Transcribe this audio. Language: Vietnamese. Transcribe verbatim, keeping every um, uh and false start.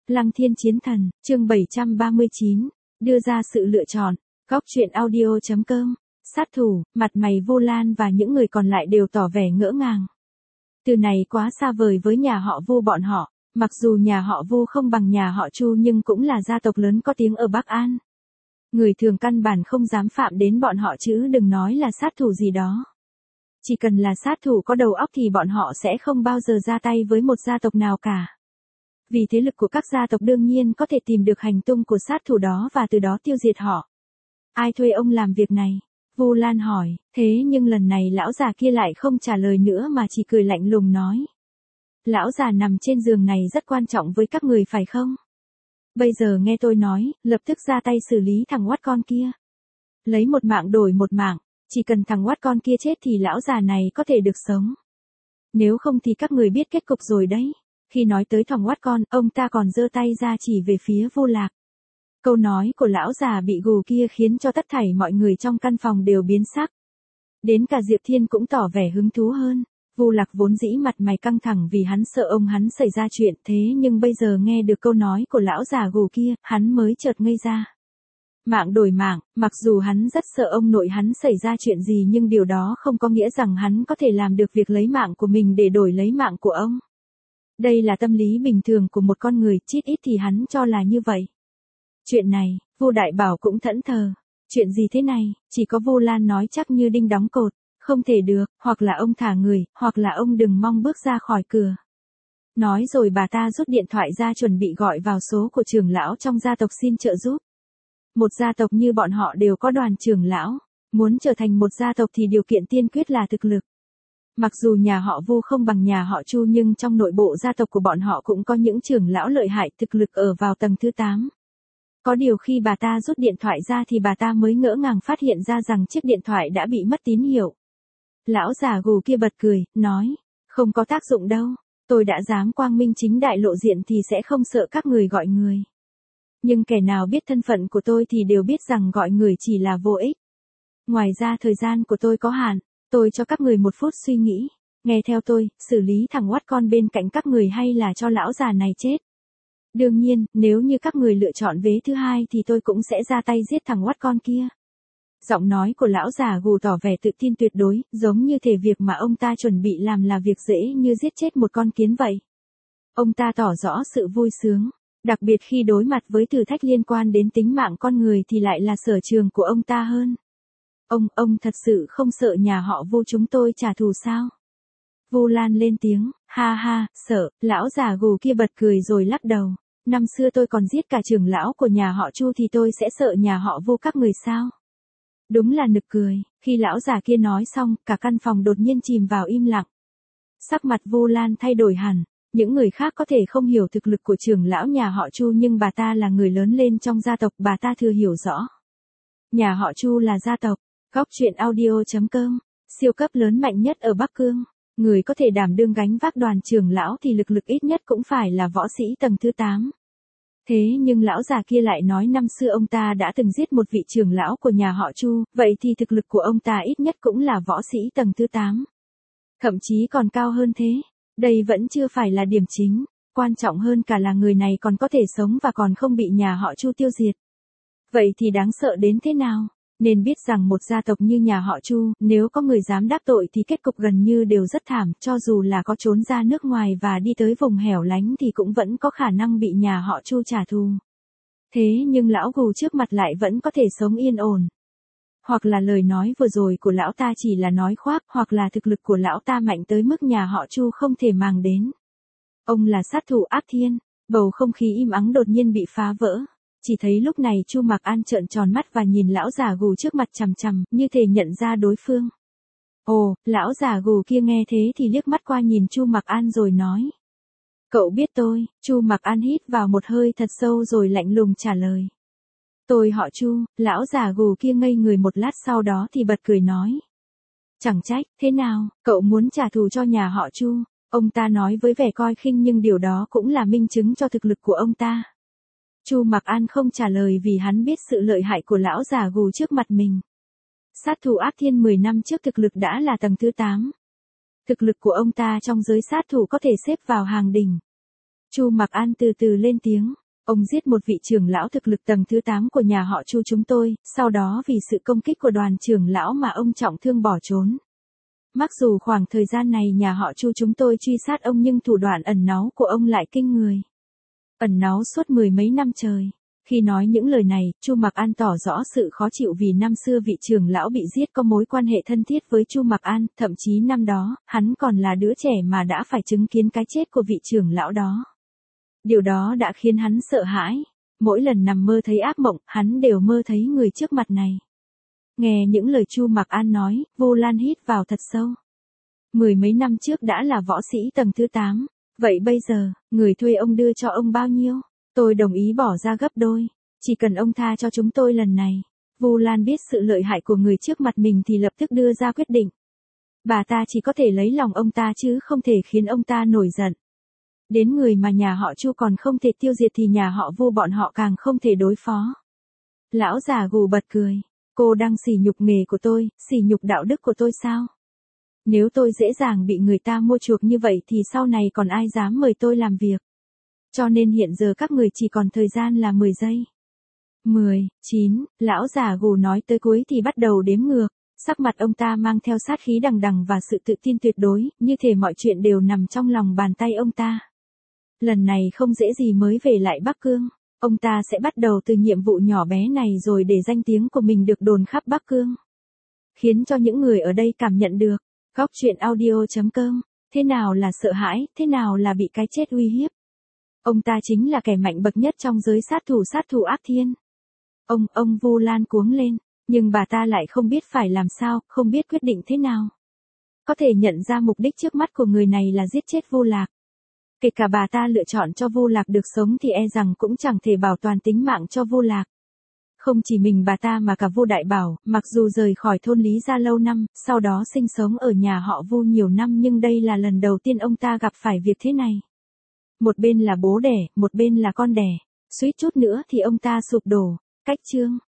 Lăng Thiên Chiến Thần, chương bảy trăm ba mươi chín, đưa ra sự lựa chọn. Góc truyện audio chấm com. Sát thủ, mặt mày Vu Lan và những người còn lại đều tỏ vẻ ngỡ ngàng. Từ này quá xa vời với nhà họ Vu bọn họ, mặc dù nhà họ Vu không bằng nhà họ Chu nhưng cũng là gia tộc lớn có tiếng ở Bắc An. Người thường căn bản không dám phạm đến bọn họ chứ đừng nói là sát thủ gì đó. Chỉ cần là sát thủ có đầu óc thì bọn họ sẽ không bao giờ ra tay với một gia tộc nào cả. Vì thế lực của các gia tộc đương nhiên có thể tìm được hành tung của sát thủ đó và từ đó tiêu diệt họ. Ai thuê ông làm việc này? Vu Lan hỏi, thế nhưng lần này lão già kia lại không trả lời nữa mà chỉ cười lạnh lùng nói. Lão già nằm trên giường này rất quan trọng với các người phải không? Bây giờ nghe tôi nói, lập tức ra tay xử lý thằng oát con kia. Lấy một mạng đổi một mạng, chỉ cần thằng oát con kia chết thì lão già này có thể được sống. Nếu không thì các người biết kết cục rồi đấy. Khi nói tới thằng oát con, ông ta còn giơ tay ra chỉ về phía Vu Lạc. Câu nói của lão già bị gù kia khiến cho tất thảy mọi người trong căn phòng đều biến sắc. Đến cả Diệp Thiên cũng tỏ vẻ hứng thú hơn. Vu Lạc vốn dĩ mặt mày căng thẳng vì hắn sợ ông hắn xảy ra chuyện, thế nhưng bây giờ nghe được câu nói của lão già gù kia, hắn mới chợt ngây ra. Mạng đổi mạng, mặc dù hắn rất sợ ông nội hắn xảy ra chuyện gì nhưng điều đó không có nghĩa rằng hắn có thể làm được việc lấy mạng của mình để đổi lấy mạng của ông. Đây là tâm lý bình thường của một con người, chít ít thì hắn cho là như vậy. Chuyện này, Vu Đại Bảo cũng thẫn thờ. Chuyện gì thế này? Chỉ có Vu Lan nói chắc như đinh đóng cột. Không thể được, hoặc là ông thả người, hoặc là ông đừng mong bước ra khỏi cửa. Nói rồi bà ta rút điện thoại ra chuẩn bị gọi vào số của trưởng lão trong gia tộc xin trợ giúp. Một gia tộc như bọn họ đều có đoàn trưởng lão. Muốn trở thành một gia tộc thì điều kiện tiên quyết là thực lực. Mặc dù nhà họ Vu không bằng nhà họ Chu nhưng trong nội bộ gia tộc của bọn họ cũng có những trưởng lão lợi hại thực lực ở vào tầng thứ tám. Có điều khi bà ta rút điện thoại ra thì bà ta mới ngỡ ngàng phát hiện ra rằng chiếc điện thoại đã bị mất tín hiệu. Lão già gù kia bật cười, nói, không có tác dụng đâu, tôi đã dám quang minh chính đại lộ diện thì sẽ không sợ các người gọi người. Nhưng kẻ nào biết thân phận của tôi thì đều biết rằng gọi người chỉ là vô ích. Ngoài ra thời gian của tôi có hạn, tôi cho các người một phút suy nghĩ, nghe theo tôi, xử lý thằng oát con bên cạnh các người hay là cho lão già này chết. Đương nhiên, nếu như các người lựa chọn vế thứ hai thì tôi cũng sẽ ra tay giết thằng oát con kia. Giọng nói của lão già gù tỏ vẻ tự tin tuyệt đối, giống như thể việc mà ông ta chuẩn bị làm là việc dễ như giết chết một con kiến vậy. Ông ta tỏ rõ sự vui sướng, đặc biệt khi đối mặt với thử thách liên quan đến tính mạng con người thì lại là sở trường của ông ta hơn. Ông, ông thật sự không sợ nhà họ Vu chúng tôi trả thù sao? Vu Lan lên tiếng, ha ha, sợ, lão già gù kia bật cười rồi lắc đầu. Năm xưa tôi còn giết cả trưởng lão của nhà họ Chu thì tôi sẽ sợ nhà họ Vu các người sao? Đúng là nực cười, khi lão già kia nói xong, cả căn phòng đột nhiên chìm vào im lặng. Sắc mặt Vu Lan thay đổi hẳn, những người khác có thể không hiểu thực lực của trưởng lão nhà họ Chu nhưng bà ta là người lớn lên trong gia tộc, bà ta thừa hiểu rõ. Nhà họ Chu là gia tộc, góc truyện audio chấm com, siêu cấp lớn mạnh nhất ở Bắc Cương. Người có thể đảm đương gánh vác đoàn trưởng lão thì lực lực ít nhất cũng phải là võ sĩ tầng thứ tám. Thế nhưng lão già kia lại nói năm xưa ông ta đã từng giết một vị trưởng lão của nhà họ Chu, vậy thì thực lực của ông ta ít nhất cũng là võ sĩ tầng thứ tám. Thậm chí còn cao hơn thế. Đây vẫn chưa phải là điểm chính, quan trọng hơn cả là người này còn có thể sống và còn không bị nhà họ Chu tiêu diệt. Vậy thì đáng sợ đến thế nào? Nên biết rằng một gia tộc như nhà họ Chu, nếu có người dám đắc tội thì kết cục gần như đều rất thảm, cho dù là có trốn ra nước ngoài và đi tới vùng hẻo lánh thì cũng vẫn có khả năng bị nhà họ Chu trả thù. Thế nhưng lão gù trước mặt lại vẫn có thể sống yên ổn. Hoặc là lời nói vừa rồi của lão ta chỉ là nói khoác, hoặc là thực lực của lão ta mạnh tới mức nhà họ Chu không thể màng đến. Ông là sát thủ ác thiên, bầu không khí im ắng đột nhiên bị phá vỡ. Chỉ thấy lúc này Chu Mặc An trợn tròn mắt và nhìn lão già gù trước mặt chằm chằm, như thể nhận ra đối phương. Ồ, lão già gù kia nghe thế thì liếc mắt qua nhìn Chu Mặc An rồi nói. Cậu biết tôi? Chu Mặc An hít vào một hơi thật sâu rồi lạnh lùng trả lời. Tôi họ Chu. Lão già gù kia ngây người một lát sau đó thì bật cười nói. Chẳng trách, thế nào, cậu muốn trả thù cho nhà họ Chu? Ông ta nói với vẻ coi khinh nhưng điều đó cũng là minh chứng cho thực lực của ông ta. Chu Mặc An không trả lời vì hắn biết sự lợi hại của lão già gù trước mặt mình. Sát thủ ác thiên mười năm trước thực lực đã là tầng thứ tám. Thực lực của ông ta trong giới sát thủ có thể xếp vào hàng đỉnh. Chu Mặc An từ từ lên tiếng, Ông giết một vị trưởng lão thực lực tầng thứ tám của nhà họ Chu chúng tôi, sau đó vì sự công kích của đoàn trưởng lão mà ông trọng thương bỏ trốn. Mặc dù khoảng thời gian này nhà họ Chu chúng tôi truy sát ông nhưng thủ đoạn ẩn náu của ông lại kinh người. Ẩn náu suốt mười mấy năm trời. Khi nói những lời này, Chu Mặc An tỏ rõ sự khó chịu vì năm xưa vị trưởng lão bị giết có mối quan hệ thân thiết với Chu Mặc An, thậm chí năm đó, hắn còn là đứa trẻ mà đã phải chứng kiến cái chết của vị trưởng lão đó. Điều đó đã khiến hắn sợ hãi. Mỗi lần nằm mơ thấy ác mộng, hắn đều mơ thấy người trước mặt này. Nghe những lời Chu Mặc An nói, Vu Lan hít vào thật sâu. Mười mấy năm trước đã là võ sĩ tầng thứ tám, vậy bây giờ, người thuê ông đưa cho ông bao nhiêu? Tôi đồng ý bỏ ra gấp đôi, chỉ cần ông tha cho chúng tôi lần này. Vu Lan biết sự lợi hại của người trước mặt mình thì lập tức đưa ra quyết định. Bà ta chỉ có thể lấy lòng ông ta chứ không thể khiến ông ta nổi giận. Đến người mà nhà họ Chu còn không thể tiêu diệt thì nhà họ Vu bọn họ càng không thể đối phó. Lão già gù bật cười. Cô đang sỉ nhục nghề của tôi, sỉ nhục đạo đức của tôi sao? Nếu tôi dễ dàng bị người ta mua chuộc như vậy thì sau này còn ai dám mời tôi làm việc. Cho nên hiện giờ các người chỉ còn thời gian là mười giây. mười, chín, lão già gù nói tới cuối thì bắt đầu đếm ngược. Sắc mặt ông ta mang theo sát khí đằng đằng và sự tự tin tuyệt đối, như thể mọi chuyện đều nằm trong lòng bàn tay ông ta. Lần này không dễ gì mới về lại Bắc Cương. Ông ta sẽ bắt đầu từ nhiệm vụ nhỏ bé này rồi để danh tiếng của mình được đồn khắp Bắc Cương. Khiến cho những người ở đây cảm nhận được. Góc truyện audio chấm com. Thế nào là sợ hãi, thế nào là bị cái chết uy hiếp. Ông ta chính là kẻ mạnh bậc nhất trong giới sát thủ sát thủ ác thiên. Ông, ông Vu Lan cuống lên. Nhưng bà ta lại không biết phải làm sao, không biết quyết định thế nào. Có thể nhận ra mục đích trước mắt của người này là giết chết Vu Lạc. Kể cả bà ta lựa chọn cho Vu Lạc được sống thì e rằng cũng chẳng thể bảo toàn tính mạng cho Vu Lạc. Không chỉ mình bà ta mà cả Vu Đại Bảo, mặc dù rời khỏi thôn Lý Gia lâu năm, sau đó sinh sống ở nhà họ Vu nhiều năm nhưng đây là lần đầu tiên ông ta gặp phải việc thế này. Một bên là bố đẻ, một bên là con đẻ. Suýt chút nữa thì ông ta sụp đổ. Cách chương